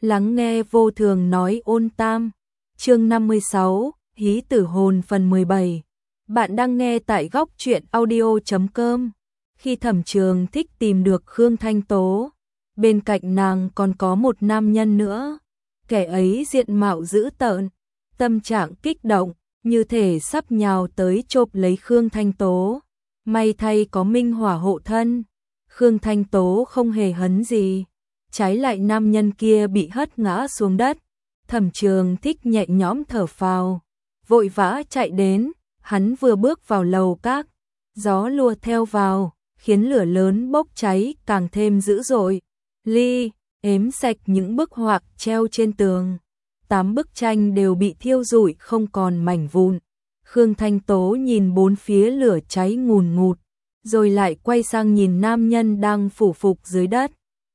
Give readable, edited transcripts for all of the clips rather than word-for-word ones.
Lắng nghe vô thường nói ôn tam. Chương 56, Hí tử hồn phần 17. Bạn đang nghe tại góc truyện audio.com. Khi Thẩm Trường Thích tìm được Khương Thanh Tố, bên cạnh nàng còn có một nam nhân nữa. Kẻ ấy diện mạo dữ tợn, tâm trạng kích động, như thể sắp nhào tới chộp lấy Khương Thanh Tố. May thay có Minh Hỏa hộ thân, Khương Thanh Tố không hề hấn gì. Trái lại nam nhân kia bị hất ngã xuống đất. Thẩm Trường Thích nhẹ nhõm thở phào, vội vã chạy đến. Hắn vừa bước vào lầu các, gió lùa theo vào, khiến lửa lớn bốc cháy càng thêm dữ dội. Ếm sạch những bức họa treo trên tường. 8 bức tranh đều bị thiêu rụi không còn mảnh vụn. Khương Thanh Tố nhìn bốn phía lửa cháy ngùn ngụt, rồi lại quay sang nhìn nam nhân đang phủ phục dưới đất.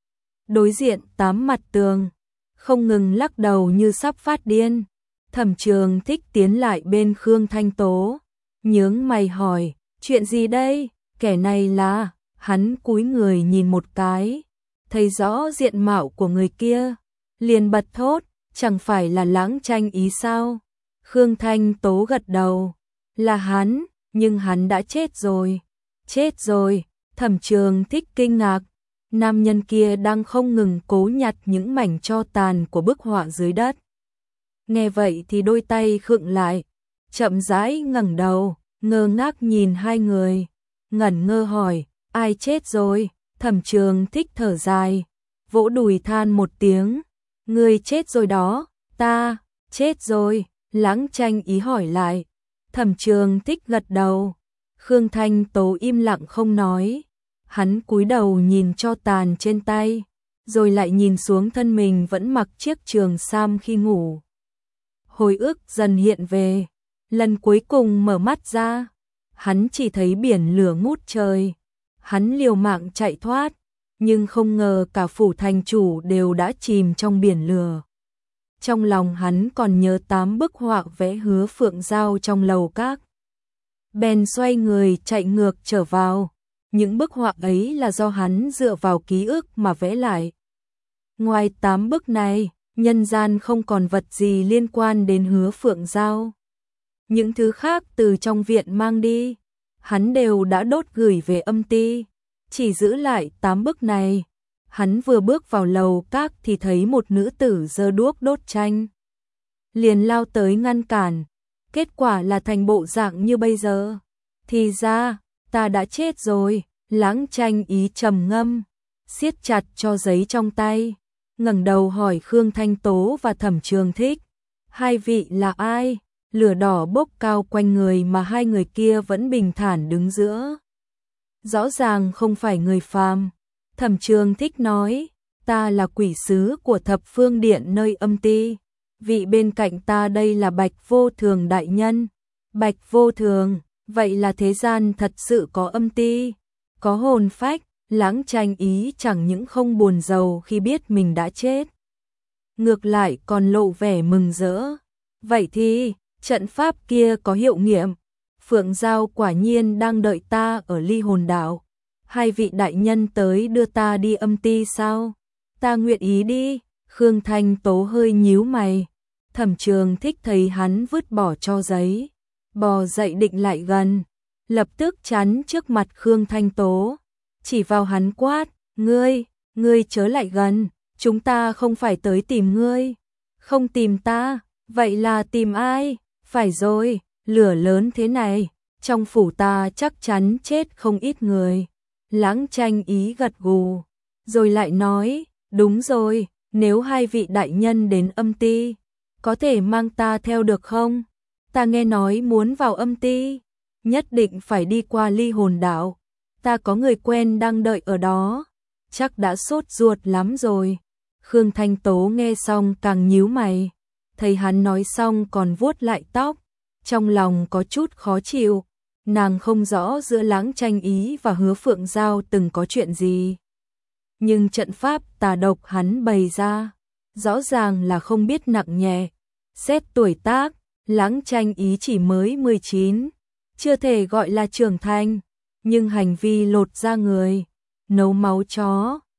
Đối diện 8 mặt tường, không ngừng lắc đầu như sắp phát điên. Thẩm Trường Thích tiến lại bên Khương Thanh Tố, nhướng mày hỏi, chuyện gì đây? Kẻ này là... Hắn cúi người nhìn một cái, thấy rõ diện mạo của người kia, liền bật thốt, chẳng phải là Lãng Tranh Ý sao? Khương Thanh Tố gật đầu, là hắn, nhưng hắn đã chết rồi. Chết rồi? Thẩm Trường Thích kinh ngạc. Nam nhân kia đang không ngừng cố nhặt những mảnh tro tàn của bức họa dưới đất. Nghe vậy thì đôi tay khựng lại, chậm rãi ngẩng đầu, ngơ ngác nhìn hai người, ngẩn ngơ hỏi, ai chết rồi? Thẩm Trường Thích thở dài, vỗ đùi than một tiếng, người chết rồi đó. Ta chết rồi? Lãng Tranh Ý hỏi lại. Thẩm Trường Thích gật đầu. Khương Thanh Tố im lặng không nói. Hắn cúi đầu nhìn tro tàn trên tay, rồi lại nhìn xuống thân mình vẫn mặc chiếc trường sam khi ngủ. Hồi ức dần hiện về, lần cuối cùng mở mắt ra, hắn chỉ thấy biển lửa ngút trời. Hắn liều mạng chạy thoát, nhưng không ngờ cả phủ thành chủ đều đã chìm trong biển lửa. Trong lòng hắn còn nhớ 8 bức họa vẽ Hứa Phượng Giao trong lầu các. Bèn xoay người chạy ngược trở vào. Những bức họa ấy là do hắn dựa vào ký ức mà vẽ lại. Ngoài 8 bức này, nhân gian không còn vật gì liên quan đến Hứa Phượng Giao. Những thứ khác từ trong viện mang đi, hắn đều đã đốt gửi về âm ty, chỉ giữ lại 8 bức này. Hắn vừa bước vào lầu các thì thấy một nữ tử giơ đuốc đốt tranh, liền lao tới ngăn cản. Kết quả là thành bộ dạng như bây giờ. Thì ra, ta đã chết rồi. Lãng Tranh Ý trầm ngâm, siết chặt cho giấy trong tay, ngẩng đầu hỏi Khương Thanh Tố và Thẩm Trường Thích, hai vị là ai? Lửa đỏ bốc cao quanh người mà hai người kia vẫn bình thản đứng giữa. Rõ ràng không phải người phàm. Thẩm Trường Thích nói, ta là quỷ sứ của Thập Phương Điện nơi âm ty. Vị bên cạnh ta đây là Bạch Vô Thường đại nhân. Bạch Vô Thường, vậy là thế gian thật sự có âm ty, có hồn phách. Lãng Tranh Ý chẳng những không buồn rầu khi biết mình đã chết, ngược lại còn lộ vẻ mừng rỡ. Vậy thì, trận pháp kia có hiệu nghiệm. Phượng Giao quả nhiên đang đợi ta ở Ly Hồn Đảo. Hai vị đại nhân tới đưa ta đi âm ty sao? Ta nguyện ý đi. Khương Thanh Tố hơi nhíu mày. Thẩm Trường Thích thấy hắn vứt bỏ tro giấy, bò dậy định lại gần, lập tức chắn trước mặt Khương Thanh Tố, chỉ vào hắn quát, ngươi chớ lại gần, chúng ta không phải tới tìm ngươi. Không tìm ta, vậy là tìm ai? Phải rồi, lửa lớn thế này, trong phủ ta chắc chắn chết không ít người. Lãng Tranh Ý gật gù, rồi lại nói, đúng rồi, nếu hai vị đại nhân đến âm ty, có thể mang ta theo được không? Ta nghe nói muốn vào âm ty, nhất định phải đi qua Ly Hồn Đảo. Ta có người quen đang đợi ở đó, chắc đã sốt ruột lắm rồi. Khương Thanh Tố nghe xong càng nhíu mày, thấy hắn nói xong còn vuốt lại tóc, trong lòng có chút khó chịu. Nàng không rõ giữa Lãng Tranh Ý và Hứa Phượng Giao từng có chuyện gì, nhưng trận pháp tà độc hắn bày ra, rõ ràng là không biết nặng nhẹ. Xét tuổi tác, Lãng Tranh Ý chỉ mới 19, chưa thể gọi là trưởng thành, nhưng hành vi lột da người, nấu máu chó,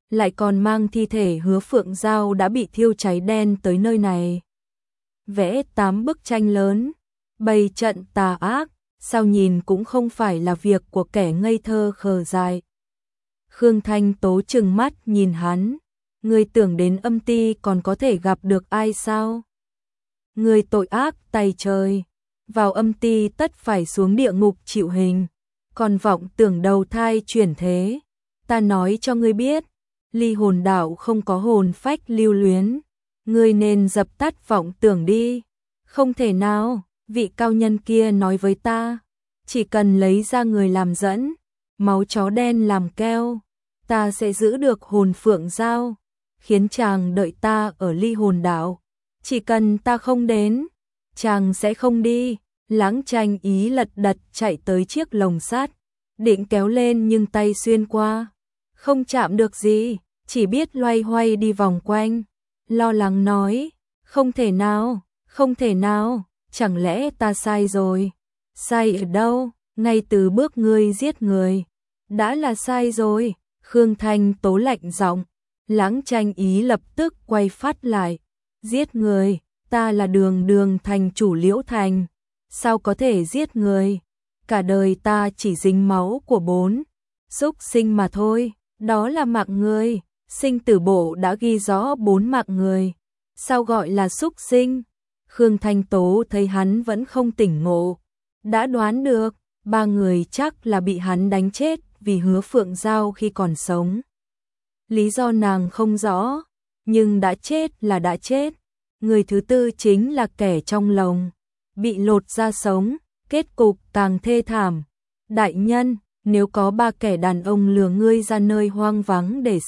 lại còn mang thi thể Hứa Phượng Giao đã bị thiêu cháy đen tới nơi này. Vẽ 8 bức tranh lớn, bày trận tà ác, sao nhìn cũng không phải là việc của kẻ ngây thơ khờ dại. Khương Thanh Tố trừng mắt nhìn hắn, ngươi tưởng đến âm ti còn có thể gặp được ai sao? Ngươi tội ác tày trời, vào âm ti tất phải xuống địa ngục chịu hình, còn vọng tưởng đầu thai chuyển thế. Ta nói cho ngươi biết, ly hồn đạo không có hồn phách lưu luyến, ngươi nên dập tắt vọng tưởng đi. Không thể nào, vị cao nhân kia nói với ta, chỉ cần lấy ra người làm dẫn, máu chó đen làm keo, ta sẽ giữ được hồn Phượng Giao, khiến chàng đợi ta ở ly hồn đạo. Chỉ cần ta không đến, chàng sẽ không đi. Lãng Tranh Ý lật đật chạy tới chiếc lồng sắt, định kéo lên nhưng tay xuyên qua, không chạm được gì, chỉ biết loay hoay đi vòng quanh, lo lắng nói, không thể nào, không thể nào, chẳng lẽ ta sai rồi? Sai ở đâu? Ngay từ bước ngươi giết người, đã là sai rồi. Khương Thanh Tố lạnh giọng, Lãng Tranh Ý lập tức quay phát lại, giết người, ta là Đường thành chủ Liễu Thành, sao có thể giết người? Cả đời ta chỉ dính máu của 4 súc sinh mà thôi, đó là mạng người, sinh tử bộ đã ghi rõ 4 mạng người, sao gọi là súc sinh? Khương Thanh Tố thấy hắn vẫn không tỉnh ngộ, đã đoán được, 3 người chắc là bị hắn đánh chết vì Hứa Phượng Giao khi còn sống. Lý do nàng không rõ, nhưng đã chết là đã chết. Người thứ tư chính là kẻ trong lồng, bị lột ra sống, kết cục càng thê thảm. Đại nhân, nếu có 3 kẻ đàn ông lừa ngươi ra nơi hoang vắng để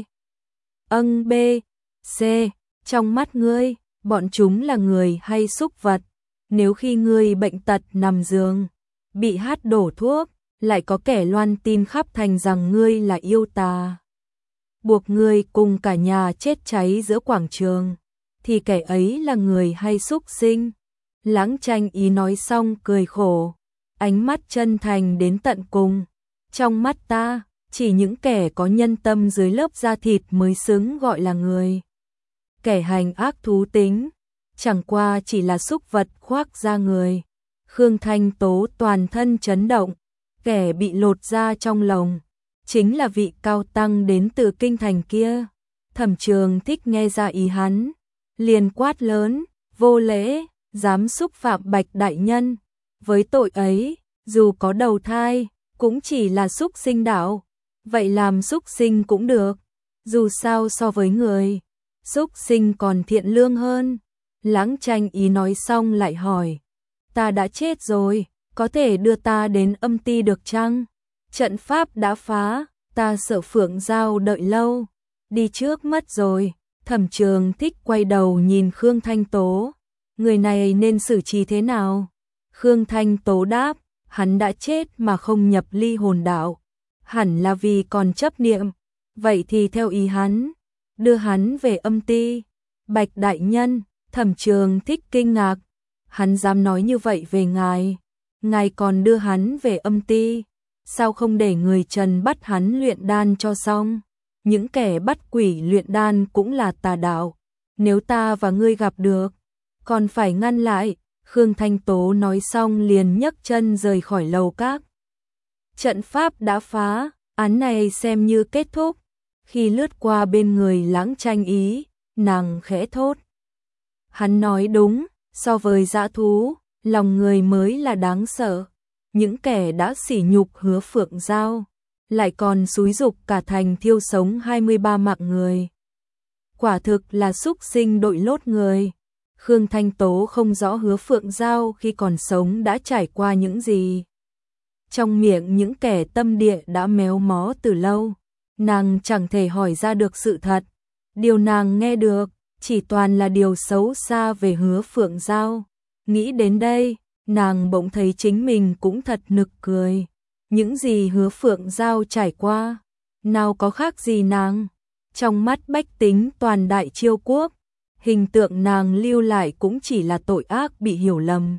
B, C, trong mắt ngươi, bọn chúng là người hay súc vật? Nếu khi ngươi bệnh tật nằm giường, bị hát đổ thuốc, lại có kẻ loan tin khắp thành rằng ngươi là yêu tà, buộc ngươi cùng cả nhà chết cháy giữa quảng trường, thì kẻ ấy là người hay súc sinh? Lãng Tranh Ý nói xong cười khổ, ánh mắt chân thành đến tận cùng. Trong mắt ta, chỉ những kẻ có nhân tâm dưới lớp da thịt mới xứng gọi là người. Kẻ hành ác thú tính, chẳng qua chỉ là súc vật khoác da người. Khương Thanh Tố toàn thân chấn động, kẻ bị lột da trong lồng, chính là vị cao tăng đến từ kinh thành kia. Thẩm Trường Thích nghe ra ý hắn, liền quát lớn, vô lễ, dám xúc phạm Bạch đại nhân. Với tội ấy, dù có đầu thai, cũng chỉ là súc sinh đạo. Vậy làm súc sinh cũng được, dù sao so với người, súc sinh còn thiện lương hơn. Lãng Tranh Ý nói xong lại hỏi, ta đã chết rồi, có thể đưa ta đến âm ti được chăng? Trận pháp đã phá, ta sợ Phượng Giao đợi lâu, đi trước mất rồi. Thẩm Trường Thích quay đầu nhìn Khương Thanh Tố, người này nên xử trí thế nào? Khương Thanh Tố đáp, hắn đã chết mà không nhập ly hồn đạo, hẳn là vì còn chấp niệm. Vậy thì theo ý hắn, đưa hắn về âm ti. Bạch đại nhân, Thẩm Trường Thích kinh ngạc, hắn dám nói như vậy về ngài, ngài còn đưa hắn về âm ti, sao không để người Trần bắt hắn luyện đan cho xong? Những kẻ bắt quỷ luyện đan cũng là tà đạo, nếu ta và ngươi gặp được, còn phải ngăn lại. Khương Thanh Tố nói xong liền nhấc chân rời khỏi lầu các. Trận pháp đã phá, án này xem như kết thúc. Khi lướt qua bên người Lãng Tranh Ý, nàng khẽ thốt, hắn nói đúng, so với dã thú, lòng người mới là đáng sợ. Những kẻ đã sỉ nhục Hứa Phượng Giao, lại còn xúi giục cả thành thiêu sống 23 mạng người. Quả thực là súc sinh đội lốt người. Khương Thanh Tố không rõ Hứa Phượng Giao khi còn sống đã trải qua những gì. Trong miệng những kẻ tâm địa đã méo mó từ lâu, nàng chẳng thể hỏi ra được sự thật. Điều nàng nghe được chỉ toàn là điều xấu xa về Hứa Phượng Giao. Nghĩ đến đây, nàng bỗng thấy chính mình cũng thật nực cười. Những gì Hứa Phượng Giao trải qua, nào có khác gì nàng. Trong mắt bách tính toàn Đại Chiêu quốc, hình tượng nàng lưu lại cũng chỉ là tội ác bị hiểu lầm.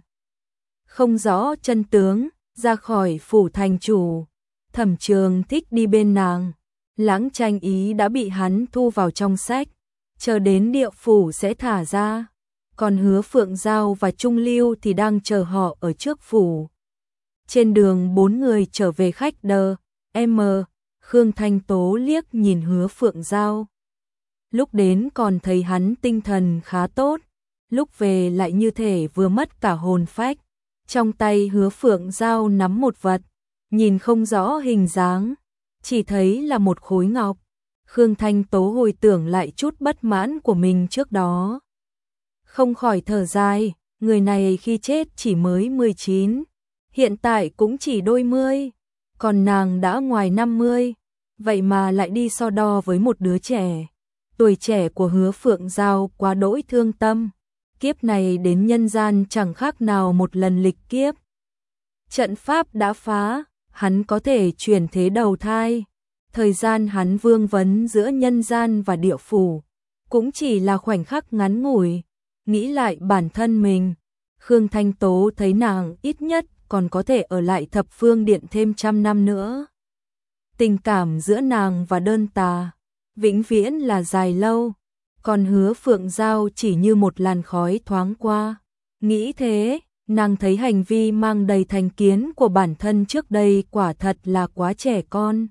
Không rõ chân tướng, ra khỏi phủ thành chủ, Thẩm Trường Thích đi bên nàng, Lãng Tranh Ý đã bị hắn thu vào trong sách, chờ đến địa phủ sẽ thả ra. Còn Hứa Phượng Giao và Trung Lưu thì đang chờ họ ở trước phủ. Trên đường bốn người trở về khách đờ, Khương Thanh Tố liếc nhìn Hứa Phượng Giao. Lúc đến còn thấy hắn tinh thần khá tốt, lúc về lại như thể vừa mất cả hồn phách. Trong tay Hứa Phượng Giao nắm một vật, nhìn không rõ hình dáng, chỉ thấy là một khối ngọc. Khương Thanh Tố hồi tưởng lại chút bất mãn của mình trước đó. Không khỏi thở dài, người này khi chết chỉ mới 19, hiện tại cũng chỉ đôi mươi, còn nàng đã ngoài 50, vậy mà lại đi so đo với một đứa trẻ. Tuổi trẻ của Hứa Phượng Giao quá đỗi thương tâm, kiếp này đến nhân gian chẳng khác nào một lần lịch kiếp. Trận pháp đã phá, hắn có thể chuyển thế đầu thai. Thời gian hắn vương vấn giữa nhân gian và địa phủ cũng chỉ là khoảnh khắc ngắn ngủi. Nghĩ lại bản thân mình, Khương Thanh Tố thấy nàng ít nhất còn có thể ở lại Thập Phương Điện thêm 100 năm nữa. Tình cảm giữa nàng và Đơn Tà vĩnh viễn là dài lâu, còn Hứa Phượng Giao chỉ như một làn khói thoáng qua. Nghĩ thế, nàng thấy hành vi mang đầy thành kiến của bản thân trước đây quả thật là quá trẻ con.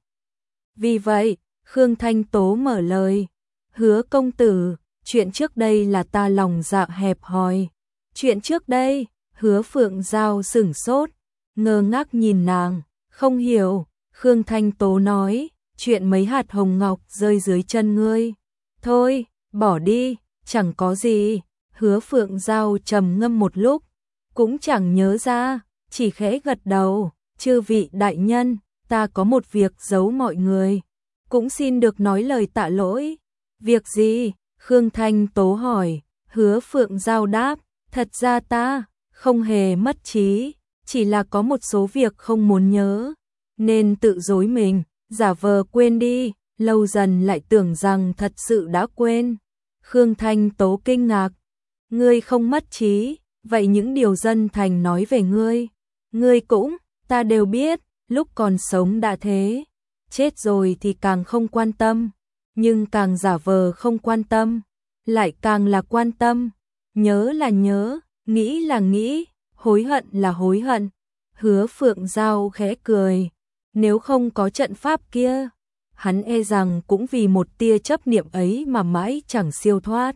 Vì vậy, Khương Thanh Tố mở lời, Hứa công tử, chuyện trước đây là ta lòng dạ hẹp hòi. Chuyện trước đây, Hứa Phượng Giao sửng sốt, ngơ ngác nhìn nàng, không hiểu. Khương Thanh Tố nói, chuyện mấy hạt hồng ngọc rơi dưới chân ngươi. Thôi, bỏ đi, chẳng có gì. Hứa Phượng Giao trầm ngâm một lúc, cũng chẳng nhớ ra, chỉ khẽ gật đầu. Chư vị đại nhân, ta có một việc giấu mọi người, cũng xin được nói lời tạ lỗi. Việc gì? Khương Thanh Tố hỏi. Hứa Phượng Giao đáp, thật ra ta không hề mất trí, chỉ là có một số việc không muốn nhớ, nên tự dối mình, giả vờ quên đi, lâu dần lại tưởng rằng thật sự đã quên. Khương Thanh Tố kinh ngạc, ngươi không mất trí, vậy những điều dân thành nói về ngươi cũng, ta đều biết, lúc còn sống đã thế, chết rồi thì càng không quan tâm, nhưng càng giả vờ không quan tâm, lại càng là quan tâm, nhớ là nhớ, nghĩ là nghĩ, hối hận là hối hận. Hứa Phượng Giao khẽ cười, nếu không có trận pháp kia, hắn e rằng cũng vì một tia chấp niệm ấy mà mãi chẳng siêu thoát.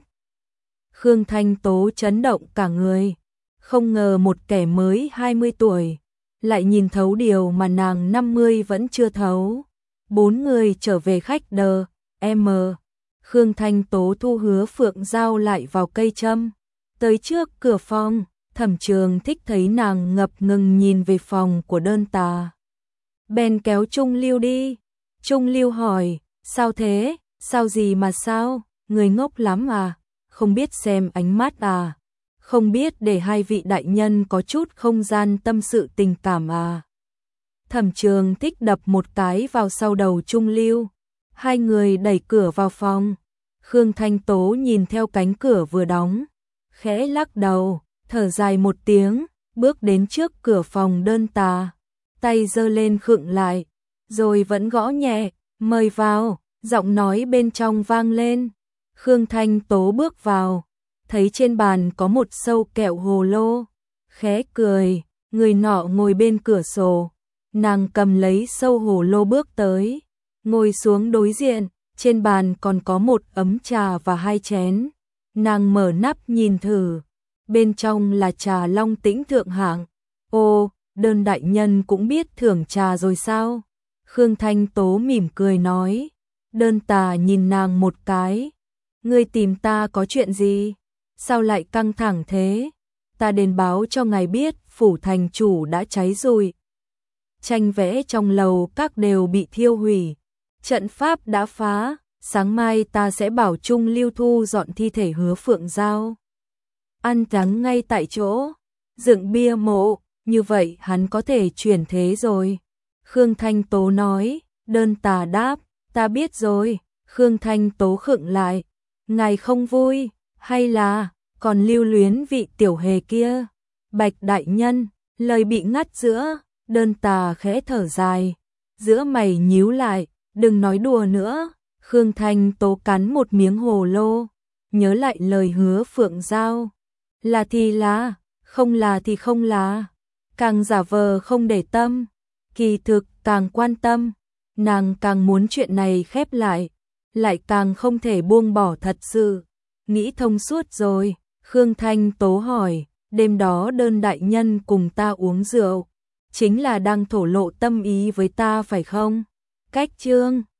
Khương Thanh Tố chấn động cả người, không ngờ một kẻ mới 20 tuổi, lại nhìn thấu điều mà nàng 50 vẫn chưa thấu. Bốn người trở về khách đờ, Khương Thanh Tố thu Hứa Phượng Giao lại vào cây châm. Tới trước cửa phòng, Thẩm Trường Thích thấy nàng ngập ngừng nhìn về phòng của Đơn Tà, bèn kéo Trung Lưu đi. Trung Lưu hỏi, sao thế, sao gì mà sao, người ngốc lắm à, không biết xem ánh mắt à, không biết để hai vị đại nhân có chút không gian tâm sự tình cảm à. Thẩm Trường Thích đập một cái vào sau đầu Trung Lưu, hai người đẩy cửa vào phòng. Khương Thanh Tố nhìn theo cánh cửa vừa đóng, khẽ lắc đầu, thở dài một tiếng, bước đến trước cửa phòng Đơn Tà, tay giơ lên khựng lại, rồi vẫn gõ nhẹ, mời vào, giọng nói bên trong vang lên. Khương Thanh Tố bước vào, thấy trên bàn có một sâu kẹo hồ lô, khẽ cười, người nọ ngồi bên cửa sổ, nàng cầm lấy sâu hồ lô bước tới, ngồi xuống đối diện, trên bàn còn có một ấm trà và hai chén, nàng mở nắp nhìn thử, bên trong là trà Long Tĩnh thượng hạng. Ô, Đơn đại nhân cũng biết thưởng trà rồi sao? Khương Thanh Tố mỉm cười nói. Đơn Tà nhìn nàng một cái, ngươi tìm ta có chuyện gì? Sao lại căng thẳng thế? Ta đến báo cho ngài biết phủ thành chủ đã cháy rụi, tranh vẽ trong lầu các đều bị thiêu hủy, trận pháp đã phá, sáng mai ta sẽ bảo Trung Lưu thu dọn thi thể Hứa Phượng Giao, ăn táng ngay tại chỗ, dựng bia mộ, như vậy hắn có thể chuyển thế rồi. Khương Thanh Tố nói. Đơn Tà đáp, ta biết rồi. Khương Thanh Tố khựng lại, ngài không vui, hay là còn lưu luyến vị tiểu hề kia? Bạch đại nhân, lời bị ngắt giữa, Đơn Tà khẽ thở dài, giữa mày nhíu lại, Đừng nói đùa nữa, Khương Thanh Tố cắn một miếng hồ lô, nhớ lại lời hứa Phượng Giao. Là thì là, không là thì không là. Càng giả vờ không để tâm, kỳ thực càng quan tâm, nàng càng muốn chuyện này khép lại càng không thể buông bỏ thật sự. Nghĩ thông suốt rồi, Khương Thanh Tố hỏi, đêm đó Đơn đại nhân cùng ta uống rượu, chính là đang thổ lộ tâm ý với ta phải không? Cách chương